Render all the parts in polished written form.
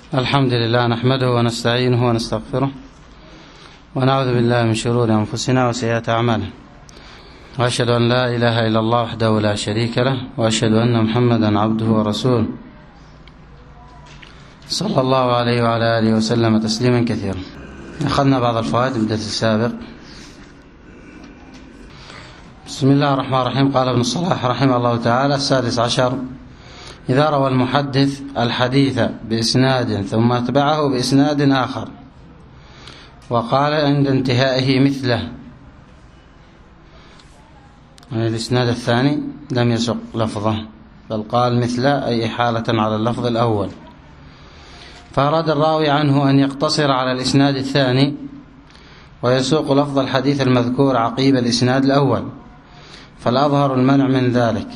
الحمد لله نحمده ونستعينه ونستغفره ونعوذ بالله من شرور أنفسنا وسيئات أعمالنا، وأشهد أن لا إله إلا الله وحده لا شريك له، وأشهد أن محمدا عبده ورسوله صلى الله عليه وعلى آله وسلم تسليما كثيرا. أخذنا بعض الفوائد من الدرس السابق. بسم الله الرحمن الرحيم. قال ابن الصلاح رحمه الله تعالى: 16. إذا روى المحدث الحديث بإسناد ثم اتبعه بإسناد آخر وقال عند انتهائه مثله، يعني الإسناد الثاني لم يسق لفظه بل قال مثله، أي إحالة على اللفظ الأول، فأراد الراوي عنه أن يقتصر على الإسناد الثاني ويسوق لفظ الحديث المذكور عقيب الإسناد الأول، فالأظهر المنع من ذلك.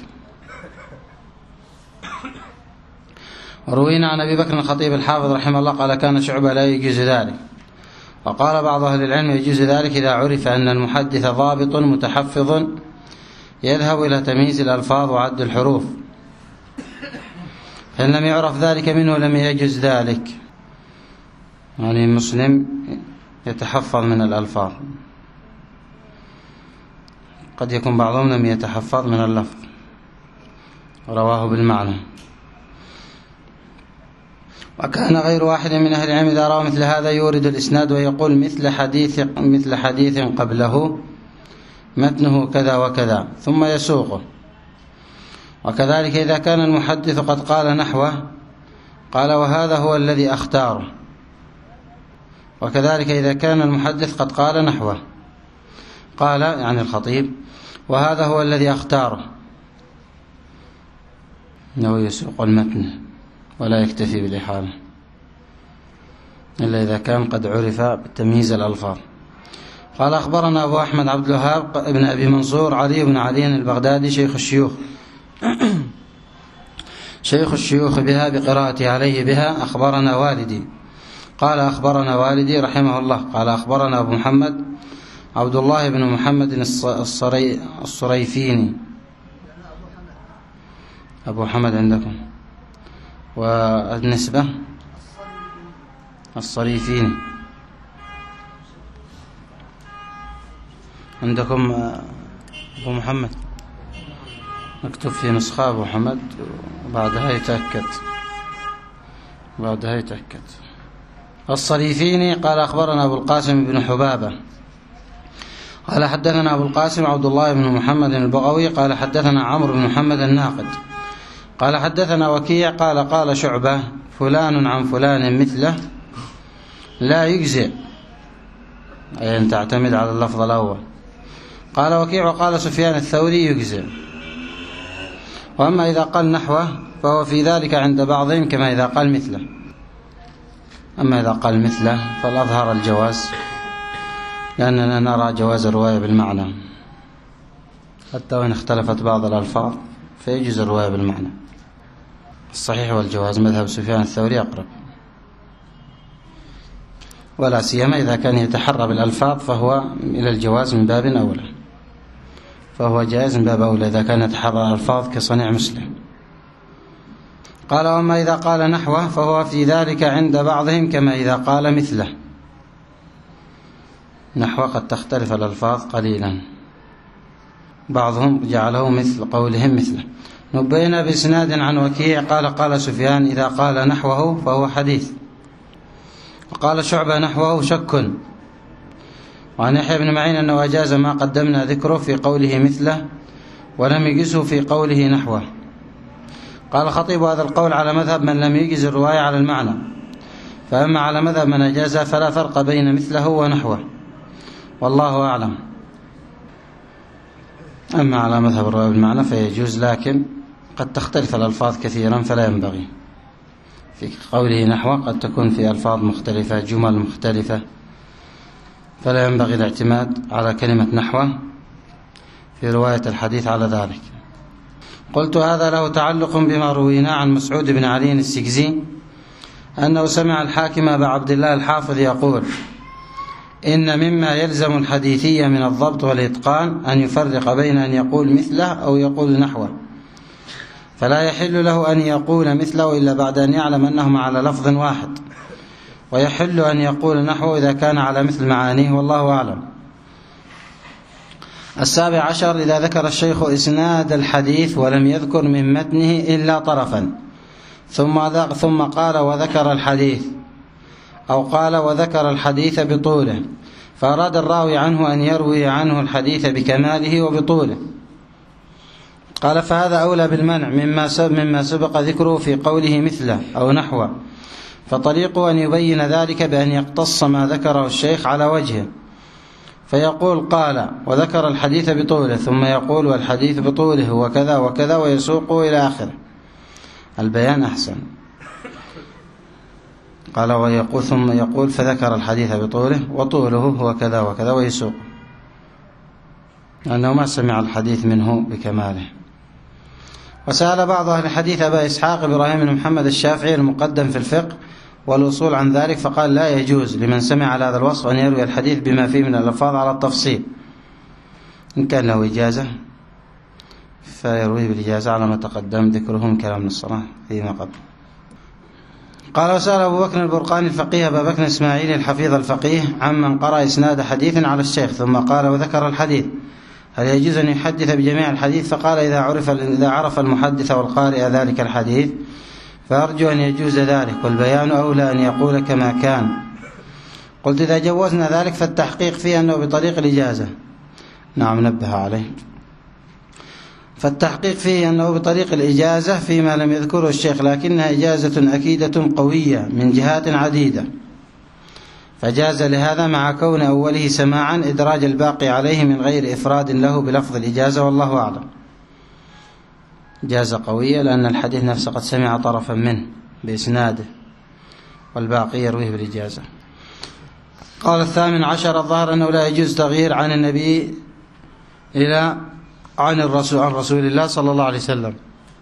وروينا عن أبي بكر الخطيب الحافظ رحمه الله قال: كان شعبة لا يجوز ذلك. وقال بعض أهل العلم: يجوز ذلك إذا عرف أن المحدث ضابط متحفظ يذهب إلى تمييز الألفاظ وعد الحروف، فإن لم يعرف ذلك منه لم يجوز ذلك. يعني المسلم يتحفظ من الألفاظ، قد يكون بعضهم لم يتحفظ من اللفظ رواه بالمعنى. وكان غير واحد من أهل العلم إذا رأى مثل هذا يورد الإسناد ويقول مثل حديث قبله متنه كذا وكذا ثم يسوقه. وكذلك إذا كان المحدث قد قال نحوه قال: وهذا هو الذي أختاره. وكذلك إذا كان المحدث قد قال نحوه قال، يعني الخطيب: وهذا هو الذي أختاره، إنه يسوق المتن ولا يكتفي بالإحالة إلا إذا كان قد عرف بتمييز الألفاظ. قال: أخبرنا أبو أحمد عبد الوهاب ابن أبي منصور علي بن علي البغدادي شيخ الشيوخ بها بقراءتي عليه بها. أخبرنا والدي قال: أخبرنا والدي رحمه الله قال: أخبرنا أبو محمد عبد الله بن محمد الصريفيني. أبو محمد عندكم، والنسبة الصريفيني عندكم. أبو محمد مكتوب في نسخة أبو محمد وبعدها يتأكد. الصريفيني قال: أخبرنا أبو القاسم بن حبابة قال: حدثنا أبو القاسم عبد الله بن محمد البغوي قال: حدثنا عمرو بن محمد الناقد قال: حدثنا وكيع قال شعبة: فلان عن فلان مثله لا يجزئ، أي أن تعتمد على اللفظ الأول. قال وكيع: وقال سفيان الثوري: يجزئ. وأما إذا قال نحوه فهو في ذلك عند بعضهم كما إذا قال مثله. أما إذا قال مثله فالأظهر الجواز، لأننا نرى جواز الرواية بالمعنى، حتى وإن اختلفت بعض الألفاظ فيجوز الرواية بالمعنى. الصحيح والجواز مذهب سفيان الثوري أقرب، ولا سيما إذا كان يتحرى بالألفاظ فهو إلى الجواز من باب أولى، فهو جائز من باب أولى إذا كان يتحرى الألفاظ كصنيع مسلم. قال: وما إذا قال نحوه فهو في ذلك عند بعضهم كما إذا قال مثله. نحو قد تختلف الألفاظ قليلا، بعضهم جعله مثل قولهم مثله. نبينا بإسناد عن وكيع قال سفيان: إذا قال نحوه فهو حديث. وقال شعبة: نحوه شك. وعن يحيى بن معين أنه أجاز ما قدمنا ذكره في قوله مثله ولم يجزه في قوله نحوه. قال الخطيب: هذا القول على مذهب من لم يجز الرواية على المعنى، فأما على مذهب من أجاز فلا فرق بين مثله ونحوه، والله أعلم. أما على مذهب الرواية بالمعنى فيجوز، لكن قد تختلف الألفاظ كثيرا فلا ينبغي. في قوله نحوه قد تكون في ألفاظ مختلفة، جمل مختلفة، فلا ينبغي الاعتماد على كلمة نحوه في رواية الحديث على ذلك. قلت: هذا له تعلق بما روينا عن مسعود بن علي السجزي أنه سمع الحاكم أبا عبد الله الحافظ يقول: إن مما يلزم الحديثية من الضبط والإتقان أن يفرق بين أن يقول مثله أو يقول نحوه، فلا يحل له أن يقول مثله إلا بعد أن يعلم أنهما على لفظ واحد. ويحل أن يقول نحوه إذا كان على مثل معانيه، والله أعلم. 17 إذا ذكر الشيخ إسناد الحديث ولم يذكر من متنه إلا طرفا ثم قال وذكر الحديث، أو قال وذكر الحديث بطوله، فأراد الراوي عنه أن يروي عنه الحديث بكماله وبطوله، قال فهذا أولى بالمنع مما سبق ذكره في قوله مثله أو نحوه، فطريقه أن يبين ذلك بأن يقتص ما ذكره الشيخ على وجهه، فيقول قال وذكر الحديث بطوله، ثم يقول والحديث بطوله وكذا وكذا ويسوقه إلى آخره. البيان أحسن. قال ويقول ثم يقول فذكر الحديث بطوله وطوله هو كذا وكذا ويسوق، لأنه ما سمع الحديث منه بكماله. وسأل بعض أهل الحديث أبا إسحاق إبراهيم بن محمد الشافعي المقدم في الفقه والوصول عن ذلك، فقال لا يجوز لمن سمع على هذا الوصف أن يروي الحديث بما فيه من الألفاظ على التفصيل، إن كان له إجازة فيرويه بالإجازة على ما تقدم ذكره من كلام الصلاة فيما قبل. قال وسأل أبو بكر البرقاني الفقيه أبا بكر إسماعيل الحفيظ الفقيه عمن قرأ إسناد حديث على الشيخ ثم قال وذكر الحديث هل يجوز أن يحدث بجميع الحديث؟ فقال إذا عرف المحدث والقارئ ذلك الحديث فأرجو أن يجوز ذلك، والبيان أولى أن يقول كما كان. قلت إذا جوزنا ذلك فالتحقيق فيه أنه بطريق الإجازة. نعم نبه عليه. فالتحقيق فيه أنه بطريق الإجازة فيما لم يذكره الشيخ، لكنها إجازة أكيدة قوية من جهات عديدة، فجاز لهذا مع كون أوله سماعا إدراج الباقي عليه من غير إفراد له بلفظ الإجازة، والله أعلم. جازة قوية لأن الحديث نفسه قد سمع طرفا منه بإسناده والباقي يرويه بالإجازة. قال 18 الظاهر أنه لا يجوز تغيير عن النبي إلى عن رسول الله صلى الله عليه وسلم،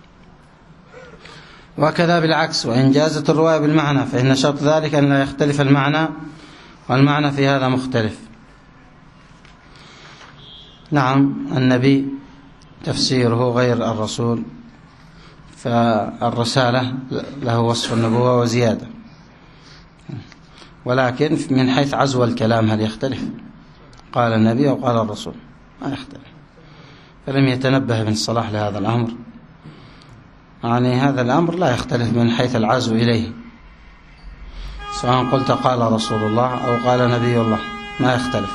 وكذا بالعكس، وإن جازت الرواية بالمعنى فإن شرط ذلك أن لا يختلف المعنى، والمعنى في هذا مختلف. نعم النبي تفسيره غير الرسول، فالرسالة له وصف النبوة وزيادة، ولكن من حيث عزو الكلام هل يختلف؟ قال النبي أو قال الرسول؟ ما يختلف. فلم يتنبه ابن الصلاح لهذا الأمر، يعني هذا الأمر لا يختلف من حيث العزو إليه، سواء قلت قال رسول الله أو قال نبي الله ما يختلف.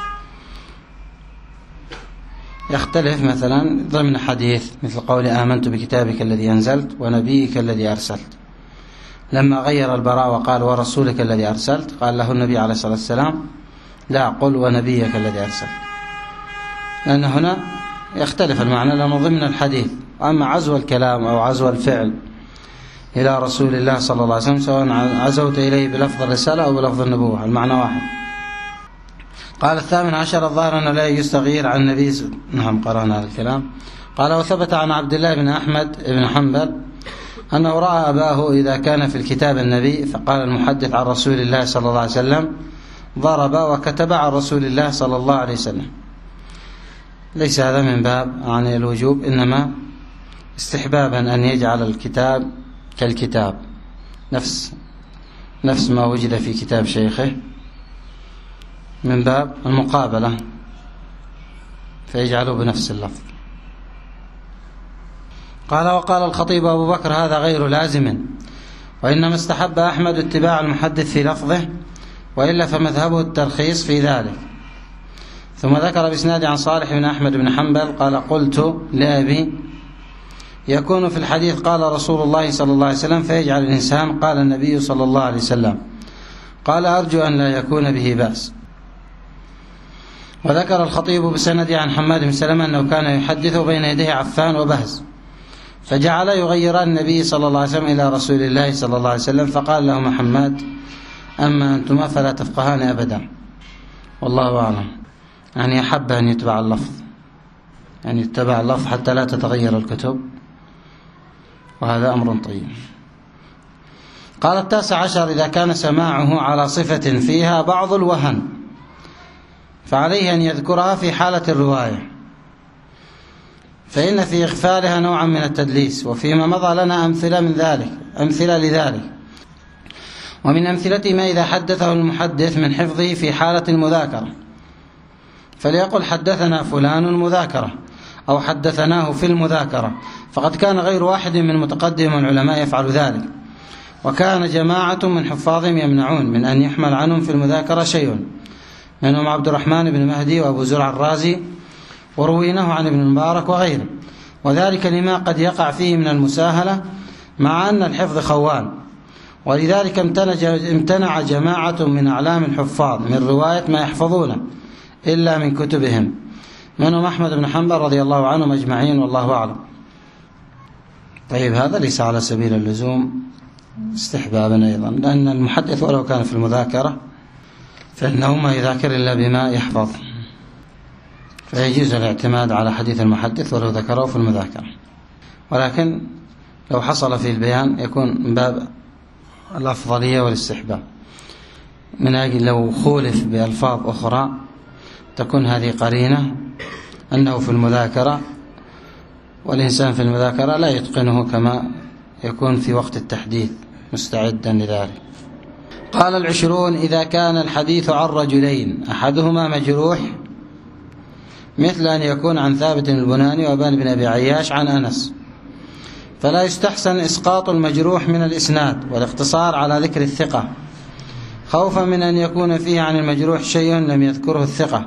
يختلف مثلا ضمن حديث مثل قول آمنت بكتابك الذي أنزلت ونبيك الذي أرسلت، لما غير البراء وقال ورسولك الذي أرسلت قال له النبي عليه الصلاة والسلام لا قل ونبيك الذي أرسلت، لأن هنا يختلف المعنى لأنه ضمن الحديث. أما عزو الكلام أو عزو الفعل إلى رسول الله صلى الله عليه وسلم سواء عزوت إليه بلفظ الرسالة أو بلفظ النبوة المعنى واحد. قال 18 الظاهر أنه لا يستغير عن النبي. نعم قرأنا هذا الكلام. قال وثبت عن عبد الله بن أحمد بن حنبل أنه رأى أباه إذا كان في الكتاب النبي، فقال المحدث عن رسول الله صلى الله عليه وسلم ضرب وكتب عن رسول الله صلى الله عليه وسلم. ليس هذا من باب عن الوجوب، إنما استحبابا أن يجعل الكتاب كالكتاب نفس ما وجد في كتاب شيخه من باب المقابلة، فيجعله بنفس اللفظ. قال وقال الخطيب أبو بكر هذا غير لازم، وإنما استحب أحمد اتباع المحدث في لفظه، وإلا فمذهبه الترخيص في ذلك. ثم ذكر بإسناد عن صالح بن أحمد بن حنبل قال قلت لأبي يكون في الحديث قال رسول الله صلى الله عليه وسلم فيجعل الإنسان قال النبي صلى الله عليه وسلم، قال أرجو أن لا يكون به بأس. وذكر الخطيب بسنده عن حماد بن سلمة أنه كان يحدث بين يديه عفان وبهز، فجعل يغيران النبي صلى الله عليه وسلم إلى رسول الله صلى الله عليه وسلم، فقال لهما حماد أما أنتما فلا تفقهان أبدا، والله أعلم. يعني أحب أن يتبع اللفظ، يعني يتبع اللفظ حتى لا تتغير الكتب، وهذا أمر طيب. قال 19 إذا كان سماعه على صفة فيها بعض الوهن فعليه أن يذكرها في حالة الرواية، فإن في إغفالها نوعا من التدليس، وفيما مضى لنا أمثلة لذلك. ومن أمثلة ما إذا حدثه المحدث من حفظه في حالة المذاكرة فليقل حدثنا فلان مذاكرة أو حدثناه في المذاكرة، فقد كان غير واحد من متقدم العلماء يفعل ذلك، وكان جماعة من حفاظهم يمنعون من أن يحمل عنهم في المذاكرة شيء، منهم عبد الرحمن بن مهدي وأبو زرع الرازي، ورويناه عن ابن المبارك وغيره، وذلك لما قد يقع فيه من المساهلة مع أن الحفظ خوان. ولذلك امتنع جماعة من أعلام الحفاظ من رواية ما يحفظونه إلا من كتبهم، منهم أحمد بن حنبل رضي الله عنهم أجمعين، والله أعلم. طيب، هذا ليس على سبيل اللزوم، استحبابا أيضا، لأن المحدث ولو كان في المذاكرة فإنه ما يذاكر إلا بما يحفظ، فيجوز الاعتماد على حديث المحدث ولو ذكره في المذاكرة. ولكن لو حصل في البيان يكون من باب الأفضلية والاستحباب، من أجل لو خولف بألفاظ أخرى تكون هذه قرينة أنه في المذاكرة، والإنسان في المذاكرة لا يتقنه كما يكون في وقت التحديث مستعدا لذلك. قال 20: إذا كان الحديث عن رجلين أحدهما مجروح، مثل أن يكون عن ثابت البناني وأبان بن أبي عياش عن أنس، فلا يستحسن إسقاط المجروح من الإسناد والاقتصار على ذكر الثقة، خوفا من أن يكون فيه عن المجروح شيء لم يذكره الثقة.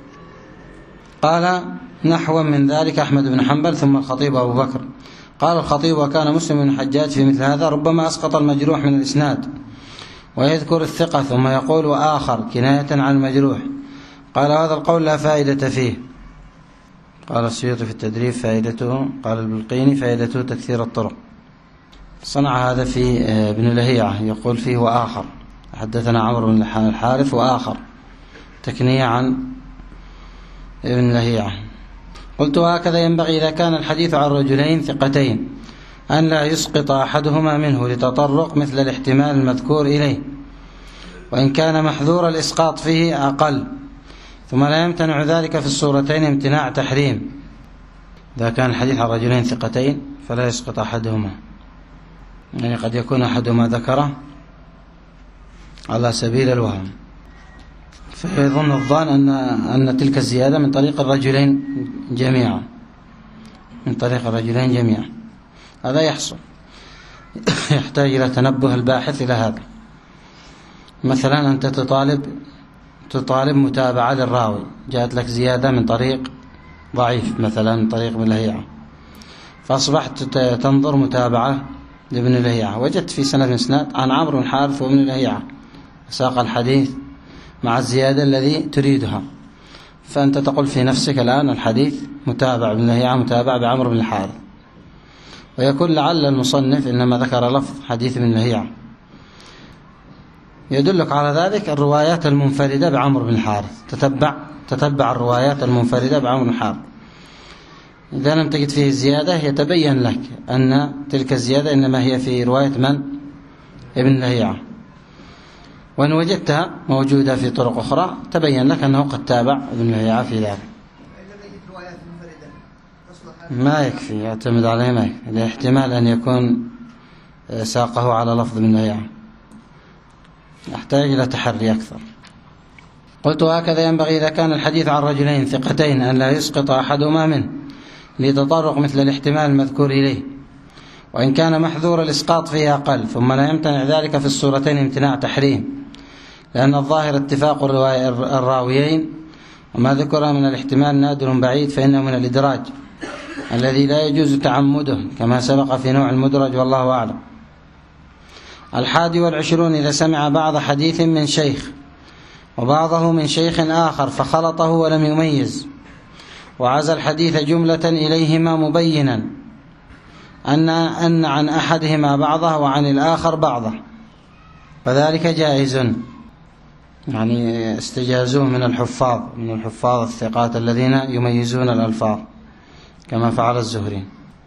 قال نحو من ذلك أحمد بن حنبل ثم الخطيب أبو بكر. قال الخطيب: وكان مسلم بن الحجاج في مثل هذا ربما أسقط المجروح من الإسناد ويذكر الثقة ثم يقول وآخر كناية عن المجروح. قال هذا القول لا فائدة فيه. قال السيوطي في التدريب فائدته، قال البلقيني فائدته تكثير الطرق. صنع هذا في ابن لهيعة، يقول فيه وآخر، حدثنا عمرو بن الحارث وآخر، تكنية عن ابن لهيعة. قلت: هكذا ينبغي إذا كان الحديث عن رجلين ثقتين أن لا يسقط أحدهما منه لتطرق مثل الاحتمال المذكور إليه، وإن كان محذور الإسقاط فيه أقل، ثم لا يمتنع ذلك في الصورتين امتناع تحريم. إذا كان الحديث عن رجلين ثقتين فلا يسقط أحدهما، يعني قد يكون أحدهما ذكره على سبيل الوهم، فيظن الظان أن تلك الزيادة من طريق الرجلين جميعا، من طريق الرجلين جميعا. هذا يحصل، يحتاج إلى تنبه الباحث إلى هذا. مثلا أنت تطالب متابعة للراوي، جاءت لك زيادة من طريق ضعيف، مثلا من طريق ابن لهيعة، فأصبحت تنظر متابعة لابن لهيعة، وجدت في سند إسناد عن عمرو بن الحارث وابن لهيعة، ساق الحديث مع الزيادة الذي تريدها، فأنت تقول في نفسك الآن الحديث متابع ابن لهيعة متابع بعمرو بن الحارث، ويكون لعل المصنف إنما ذكر لفظ حديث ابن لهيعة. يدلك على ذلك الروايات المنفردة بعمرو بن الحارث، تتبع الروايات المنفردة بعمرو بن الحارث، إذا لم تجد فيه الزيادة يتبين لك أن تلك الزيادة إنما هي في رواية من؟ ابن لهيعة. وإن وجدتها موجودة في طرق أخرى تبين لك أنه قد تابع ابن لهيعة في ذلك. ما يكفي، يعتمد عليه ما يكفي، الاحتمال أن يكون ساقه على لفظ ابن لهيعة، يحتاج إلى تحري أكثر. قلت: هكذا ينبغي إذا كان الحديث عن رجلين ثقتين أن لا يسقط أحدهما منه لتطرق مثل الاحتمال المذكور إليه، وإن كان محذور الإسقاط فيه أقل، ثم لا يمتنع ذلك في الصورتين امتناع تحريم، لأن الظاهر اتفاق الراويين، وما ذكر من الاحتمال نادر بعيد فإنه من الإدراج الذي لا يجوز تعمده كما سبق في نوع المدرج، والله أعلم. 21: إذا سمع بعض حديث من شيخ وبعضه من شيخ آخر فخلطه ولم يميز، وعزى الحديث جملة إليهما مبينا أن عن أحدهما بعضه وعن الآخر بعضه، فذلك جائز، يعني استجازوه من الحفاظ الثقات الذين يميزون الألفاظ كما فعل الزهري،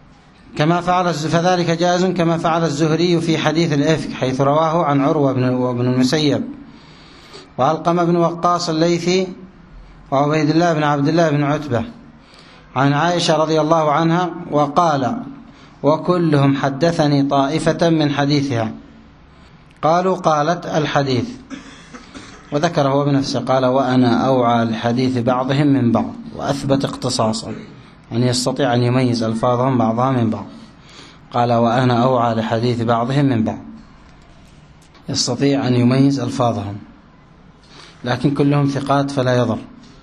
فذلك جائز كما فعل الزهري في حديث الإفك، حيث رواه عن عروة وابن المسيب وعلقمة بن وقاص الليثي وعبيد الله بن عبد الله بن عتبة عن عائشة رضي الله عنها، وقال: وكلهم حدثني طائفة من حديثها. قالوا قالت الحديث، وذكر هو بنفسه قال وأنا أوعى لحديث بعضهم من بعض، وأثبت اختصاصا، يعني يستطيع أن يميز ألفاظهم بعضها من بعض. قال وأنا أوعى لحديث بعضهم من بعض، يستطيع أن يميز ألفاظهم، لكن كلهم ثقات فلا يضر.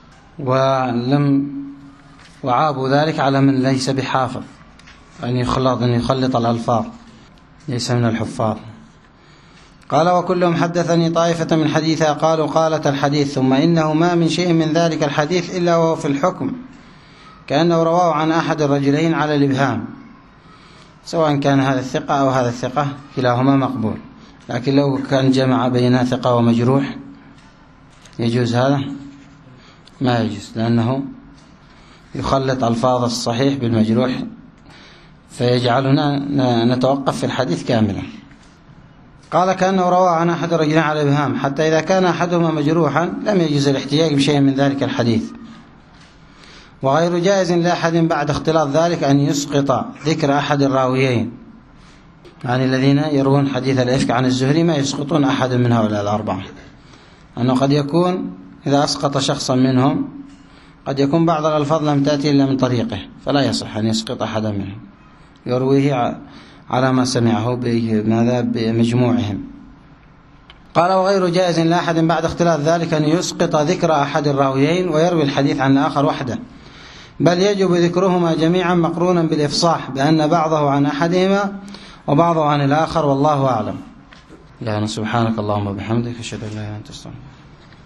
وعابوا ذلك على من ليس بحافظ، أن يخلط الألفاظ، ليس من الحفاظ. قال وكلهم حدثني طائفة من حديثها قالوا قالت الحديث، ثم إنه ما من شيء من ذلك الحديث إلا وهو في الحكم كأنه رواه عن أحد الرجلين على الإبهام، سواء كان هذا الثقة أو هذا الثقة كلاهما مقبول. لكن لو كان جمع بين ثقة ومجروح يجوز هذا؟ ما يجوز، لأنه يخلط ألفاظ الصحيح بالمجروح فيجعلنا نتوقف في الحديث كاملا. قال كأنه روى عن أحد الرجلين على الإبهام، حتى إذا كان أحدهما مجروحا لم يجوز الاحتجاج بشيء من ذلك الحديث. وغير جائز لأحد بعد اختلاط ذلك أن يسقط ذكر أحد الراويين، يعني الذين يروون حديث الإفك عن الزهري ما يسقطون أحد من هؤلاء الأربعة، أنه قد يكون إذا أسقط شخصا منهم قد يكون بعض الألفاظ لم تأتي إلا من طريقه، فلا يصح أن يسقط أحدا منهم، يرويه على ما سمعه بمجموعهم. قال وغير جائز لأحد بعد اختلاف ذلك أن يسقط ذكر أحد الراويين ويروي الحديث عن الآخر وحده، بل يجب ذكرهما جميعا مقرونا بالإفصاح بأن بعضه عن أحدهما وبعضه عن الآخر، والله أعلم. يعني سبحانك اللهم وبحمدك، أشهد أن لا إله إلا أنت، أستغفرك.